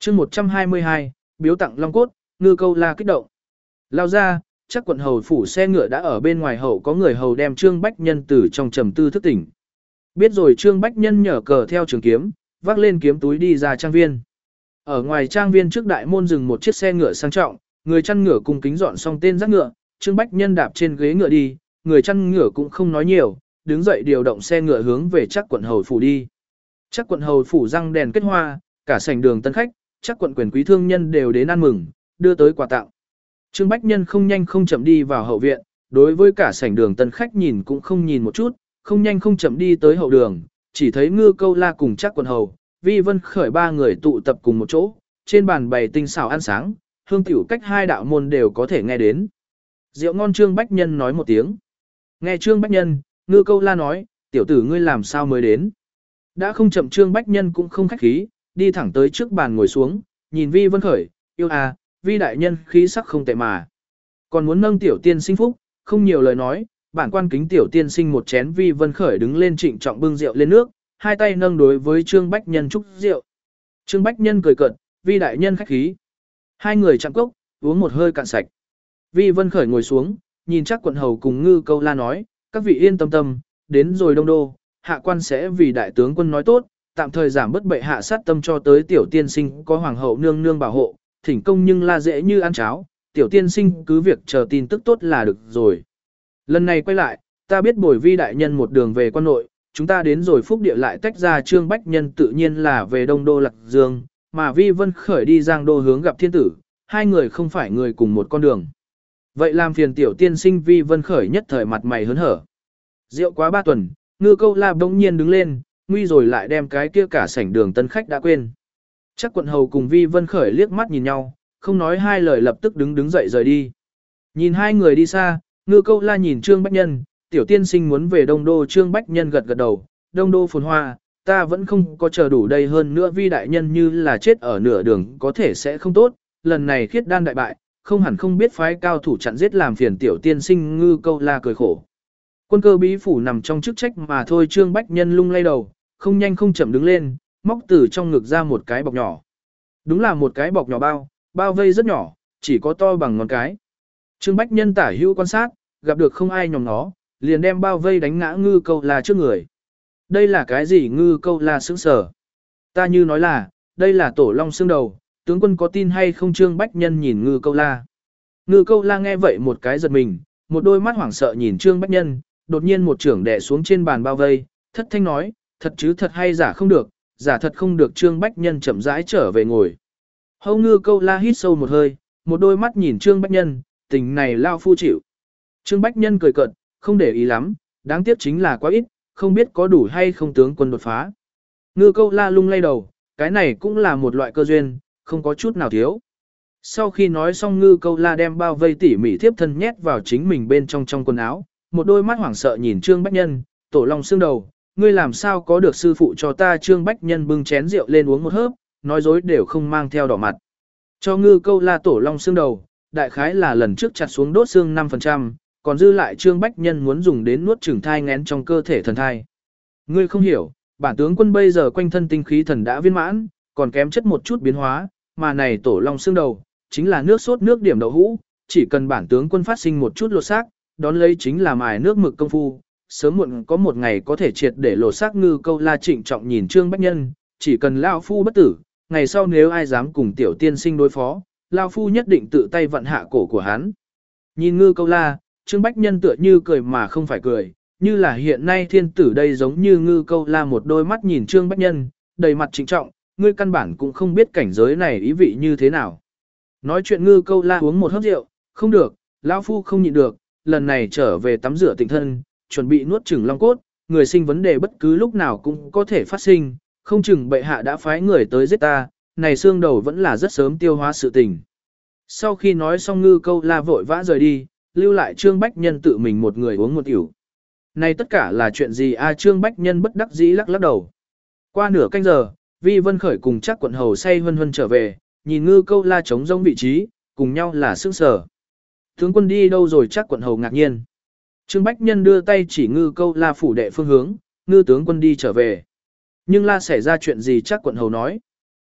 chương 122, biếu tặng long cốt, Ngư Câu La kích động. Lao ra, chắc quận hầu phủ xe ngựa đã ở bên ngoài hậu có người hầu đem Trương Bách Nhân từ trong trầm tư thức tỉnh. Biết rồi Trương Bách Nhân nhở cờ theo trường kiếm, vác lên kiếm túi đi ra trang viên. Ở ngoài trang viên trước đại môn dừng một chiếc xe ngựa sang trọng, người chăn ngựa cung kính dọn xong tên dắt ngựa, Trương Bách Nhân đạp trên ghế ngựa đi, người chăn ngựa cũng không nói nhiều, đứng dậy điều động xe ngựa hướng về chắc quận hầu phủ đi. Chắc quận hầu phủ răng đèn kết hoa, cả sảnh đường tân khách, chắc quận quyền quý thương nhân đều đến ăn mừng, đưa tới quà tặng. Trương Bách Nhân không nhanh không chậm đi vào hậu viện, đối với cả sảnh đường tân khách nhìn cũng không nhìn một chút, không nhanh không chậm đi tới hậu đường, chỉ thấy Ngư Câu La cùng chắc quận hầu, Vi Vân Khởi ba người tụ tập cùng một chỗ, trên bàn bày tinh xảo ăn sáng, hương tiểu cách hai đạo môn đều có thể nghe đến. Rượu ngon Trương Bách Nhân nói một tiếng. Nghe Trương Bách Nhân, Ngư Câu La nói, tiểu tử ngươi làm sao mới đến. Đã không chậm Trương Bách Nhân cũng không khách khí, đi thẳng tới trước bàn ngồi xuống, nhìn Vi Vân Khởi, yêu à, Vi đại nhân khí sắc không tệ mà. Còn muốn nâng tiểu tiên sinh phúc, không nhiều lời nói, bản quan kính tiểu tiên sinh một chén. Vi Vân Khởi đứng lên trịnh trọng bưng rượu lên nước, hai tay nâng đối với Trương Bách Nhân chúc rượu. Trương Bách Nhân cười cợt, Vi đại nhân khách khí. Hai người chạm cốc, uống một hơi cạn sạch. Vi Vân Khởi ngồi xuống, nhìn chắc quận hầu cùng Ngư Câu La nói, các vị yên tâm tâm, đến rồi Đông Đô, hạ quan sẽ vì đại tướng quân nói tốt, tạm thời giảm bớt bệ hạ sát tâm cho tới tiểu tiên sinh có hoàng hậu nương nương bảo hộ, thỉnh công nhưng La dễ như ăn cháo, tiểu tiên sinh cứ việc chờ tin tức tốt là được rồi. Lần này quay lại, ta biết bồi Vi đại nhân một đường về quan nội, chúng ta đến rồi Phúc Địa lại tách ra. Trương Bách Nhân tự nhiên là về Đông Đô Lạc Dương, mà Vi Vân Khởi đi Giang Đô hướng gặp thiên tử, hai người không phải người cùng một con đường. Vậy làm phiền tiểu tiên sinh. Vi Vân Khởi nhất thời mặt mày hớn hở. Rượu quá 3 tuần, Ngư Câu La bỗng nhiên đứng lên, nguy rồi lại đem cái kia cả sảnh đường tân khách đã quên. Chắc quận hầu cùng Vi Vân Khởi liếc mắt nhìn nhau, không nói hai lời lập tức đứng dậy rời đi. Nhìn hai người đi xa, Ngư Câu La nhìn Trương Bách Nhân, tiểu tiên sinh muốn về Đông Đô. Trương Bách Nhân gật gật đầu, Đông Đô phồn hoa, ta vẫn không có chờ đủ đây, hơn nữa Vi đại nhân như là chết ở nửa đường có thể sẽ không tốt, lần này khiết đan đại bại, không hẳn không biết phái cao thủ chặn giết làm phiền tiểu tiên sinh. Ngư Câu La cười khổ. Quân cơ bí phủ nằm trong chức trách mà thôi. Trương Bách Nhân lung lay đầu, không nhanh không chậm đứng lên, móc từ trong ngực ra một cái bọc nhỏ. Đúng là một cái bọc nhỏ bao vây rất nhỏ, chỉ có to bằng ngón cái. Trương Bách Nhân tả hữu quan sát, gặp được không ai nhòm nó, liền đem bao vây đánh ngã Ngư Câu La trước người. Đây là cái gì? Ngư Câu La sững sờ. Ta như nói là, đây là tổ long xương đầu, tướng quân có tin hay không? Trương Bách Nhân nhìn Ngư Câu La. Ngư Câu La nghe vậy một cái giật mình, một đôi mắt hoảng sợ nhìn Trương Bách Nhân, đột nhiên một chưởng đè xuống trên bàn bao vây, thất thanh nói, thật chứ thật hay giả không được, giả thật không được. Trương Bách Nhân chậm rãi trở về ngồi. Hầu Ngư Câu La hít sâu một hơi, một đôi mắt nhìn Trương Bách Nhân, tình này lao phu chịu. Trương Bách Nhân cười cợt, không để ý lắm, đáng tiếc chính là quá ít, không biết có đủ hay không tướng quân đột phá. Ngư Câu La lung lay đầu, cái này cũng là một loại cơ duyên, không có chút nào thiếu. Sau khi nói xong, Ngư Câu La đem bao vây tỉ mỉ thiếp thân nhét vào chính mình bên trong quần áo, một đôi mắt hoảng sợ nhìn Trương Bách Nhân, tổ long xương đầu, ngươi làm sao có được sư phụ cho ta? Trương Bách Nhân bưng chén rượu lên uống một hớp, nói dối đều không mang theo đỏ mặt. Cho Ngư Câu La tổ long xương đầu, đại khái là lần trước chặt xuống đốt xương 5%, còn dư lại Trương Bách Nhân muốn dùng đến nuốt chửng thai nghén trong cơ thể thần thai. Ngươi không hiểu, bản tướng quân bây giờ quanh thân tinh khí thần đã viên mãn, còn kém chất một chút biến hóa, mà này tổ long xương đầu, chính là nước sốt nước điểm đậu hũ, chỉ cần bản tướng quân phát sinh một chút lột xác, đón lấy chính là mài nước mực công phu, sớm muộn có một ngày có thể triệt để lột xác. Ngư Câu La trịnh trọng nhìn Trương Bách Nhân, chỉ cần lão phu bất tử, ngày sau nếu ai dám cùng tiểu tiên sinh đối phó, lão phu nhất định tự tay vặn hạ cổ của hắn. Nhìn Ngư Câu La, Trương Bách Nhân tựa như cười mà không phải cười, như là hiện nay thiên tử đây. Giống như Ngư Câu La một đôi mắt nhìn Trương Bách Nhân, đầy mặt trịnh trọng, ngươi căn bản cũng không biết cảnh giới này ý vị như thế nào. Nói chuyện Ngư Câu La uống một hớp rượu, không được, lão phu không nhịn được, lần này trở về tắm rửa tịnh thân, chuẩn bị nuốt chửng long cốt, người sinh vấn đề bất cứ lúc nào cũng có thể phát sinh, không chừng bệ hạ đã phái người tới giết ta, này xương đầu vẫn là rất sớm tiêu hóa sự tình. Sau khi nói xong, Ngư Câu La vội vã rời đi, lưu lại Trương Bách Nhân tự mình một người uống một ỉu. Này tất cả là chuyện gì a? Trương Bách Nhân bất đắc dĩ lắc đầu. Qua nửa canh giờ, Vi Vân Khởi cùng chắc quận hầu say hân hân trở về, nhìn Ngư Câu La trống rỗng vị trí, cùng nhau là sững sờ. Tướng quân đi đâu rồi? Chắc quận hầu ngạc nhiên. Trương Bách Nhân đưa tay chỉ Ngư Câu La phủ đệ phương hướng, Ngư tướng quân đi trở về. Nhưng La xảy ra chuyện gì? Chắc quận hầu nói.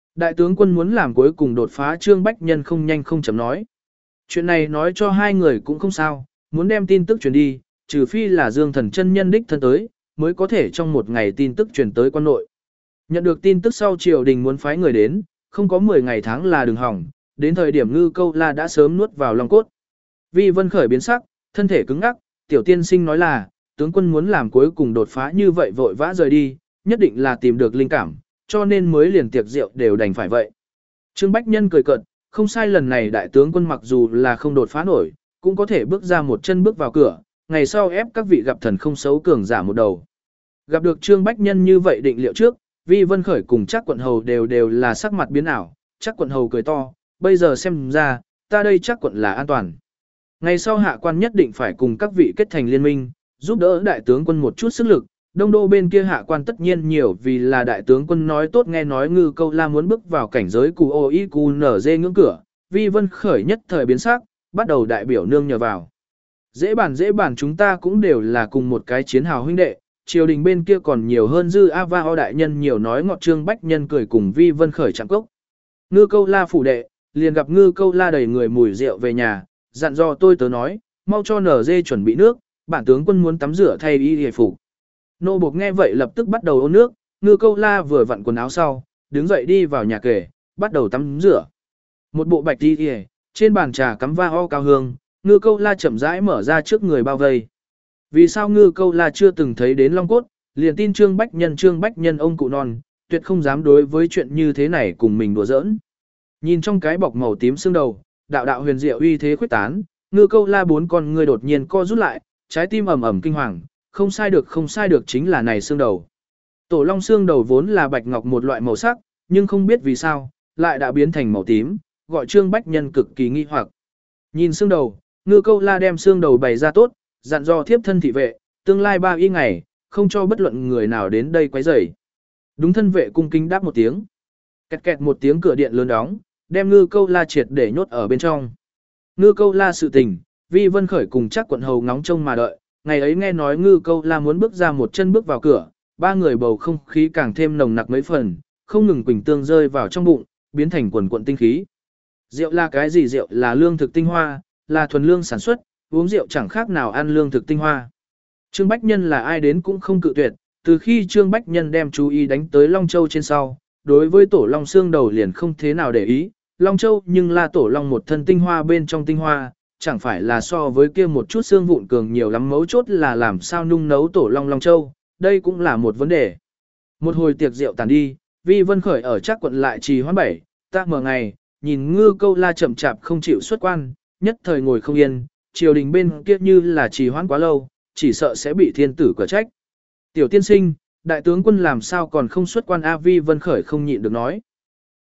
Đại tướng quân muốn làm cuối cùng đột phá, Trương Bách Nhân không nhanh không chậm nói. Chuyện này nói cho hai người cũng không sao, muốn đem tin tức truyền đi, trừ phi là Dương Thần chân nhân đích thân tới, mới có thể trong một ngày tin tức truyền tới quan nội. Nhận được tin tức sau triều đình muốn phái người đến, không có 10 ngày tháng là đừng hỏng, đến thời điểm Ngư Câu La đã sớm nuốt vào lòng cốt. Vi Vân khởi biến sắc, thân thể cứng ngắc, tiểu tiên sinh nói là, tướng quân muốn làm cuối cùng đột phá như vậy vội vã rời đi, nhất định là tìm được linh cảm, cho nên mới liền tiệc rượu đều đành phải vậy. Trương Bách Nhân cười cợt, không sai, lần này đại tướng quân mặc dù là không đột phá nổi, cũng có thể bước ra một chân bước vào cửa, ngày sau ép các vị gặp thần không xấu cường giả một đầu. Gặp được Trương Bách Nhân như vậy định liệu trước, Vi Vân khởi cùng chắc quận hầu đều là sắc mặt biến ảo, chắc quận hầu cười to, bây giờ xem ra, ta đây chắc quận là an toàn. Ngày sau hạ quan nhất định phải cùng các vị kết thành liên minh, giúp đỡ đại tướng quân một chút sức lực, đông đô bên kia hạ quan tất nhiên nhiều vì là đại tướng quân nói tốt, nghe nói Ngư Câu La muốn bước vào cảnh giới cù ô y cù nở dê ngưỡng cửa, Vi Vân khởi nhất thời biến sắc, bắt đầu đại biểu nương nhờ vào. Dễ bản chúng ta cũng đều là cùng một cái chiến hào huynh đệ, triều đình bên kia còn nhiều hơn dư Ava O đại nhân nhiều nói ngọt. Trương Bách Nhân cười cùng Vi Vân khởi chạm cốc. Ngư Câu La phủ đệ, liền gặp Ngư Câu La đầy người mùi rượu về nhà, dặn dò tôi tớ nói, mau cho nở dê chuẩn bị nước, bản tướng quân muốn tắm rửa thay y hề phục. Nô buộc nghe vậy lập tức bắt đầu ôn nước, Ngư Câu La vừa vặn quần áo sau, đứng dậy đi vào nhà kể, bắt đầu tắm rửa. Một bộ bạch y hề, trên bàn trà cắm va o cao hương, Ngư Câu La chậm rãi mở ra trước người bao vây. Vì sao Ngư Câu La chưa từng thấy đến long cốt, liền tin Trương Bách Nhân ông cụ non, tuyệt không dám đối với chuyện như thế này cùng mình đùa giỡn. Nhìn trong cái bọc màu tím xương đầu, đạo đạo huyền diệu uy thế khuyết tán, Ngư Câu La bốn con người đột nhiên co rút lại, trái tim ầm ầm kinh hoàng, không sai được chính là này xương đầu. Tổ long xương đầu vốn là bạch ngọc một loại màu sắc, nhưng không biết vì sao, lại đã biến thành màu tím, gọi Trương Bách Nhân cực kỳ nghi hoặc. Nhìn xương đầu, Ngư Câu La đem xương đầu bày ra tốt, dặn dò thiếp thân thị vệ, tương lai 3 y ngày, không cho bất luận người nào đến đây quấy rầy. Đúng, thân vệ cung kính đáp một tiếng. Kẹt kẹt một tiếng, cửa điện lớn đóng, đem Ngư Câu La triệt để nhốt ở bên trong. Ngư Câu La sự tình, Vi Vân khởi cùng chắc quận hầu ngóng trông mà đợi, ngày ấy nghe nói Ngư Câu La muốn bước ra một chân bước vào cửa, ba người bầu không khí càng thêm nồng nặc mấy phần, không ngừng quỳnh tương rơi vào trong bụng, biến thành quần quận tinh khí. Rượu là cái gì? Rượu là lương thực tinh hoa, là thuần lương sản xuất, uống rượu chẳng khác nào ăn lương thực tinh hoa. Trương Bách Nhân là ai đến cũng không cự tuyệt, từ khi Trương Bách Nhân đem chú ý đánh tới Long Châu trên sau, đối với tổ long xương đầu liền không thế nào để ý, Long Châu nhưng là tổ long một thân tinh hoa bên trong tinh hoa, chẳng phải là so với kia một chút xương vụn cường nhiều lắm, mấu chốt là làm sao nung nấu tổ long Long Châu, đây cũng là một vấn đề. Một hồi tiệc rượu tàn đi, Vi Vân khởi ở chắc quận lại trì hoãn 7, ta mở ngày, nhìn Ngư Câu La chậm chạp không chịu xuất quan, nhất thời ngồi không yên, triều đình bên kia như là trì hoãn quá lâu, chỉ sợ sẽ bị thiên tử quả trách. Tiểu tiên sinh, đại tướng quân làm sao còn không xuất quan? A Vi Vân khởi không nhịn được nói.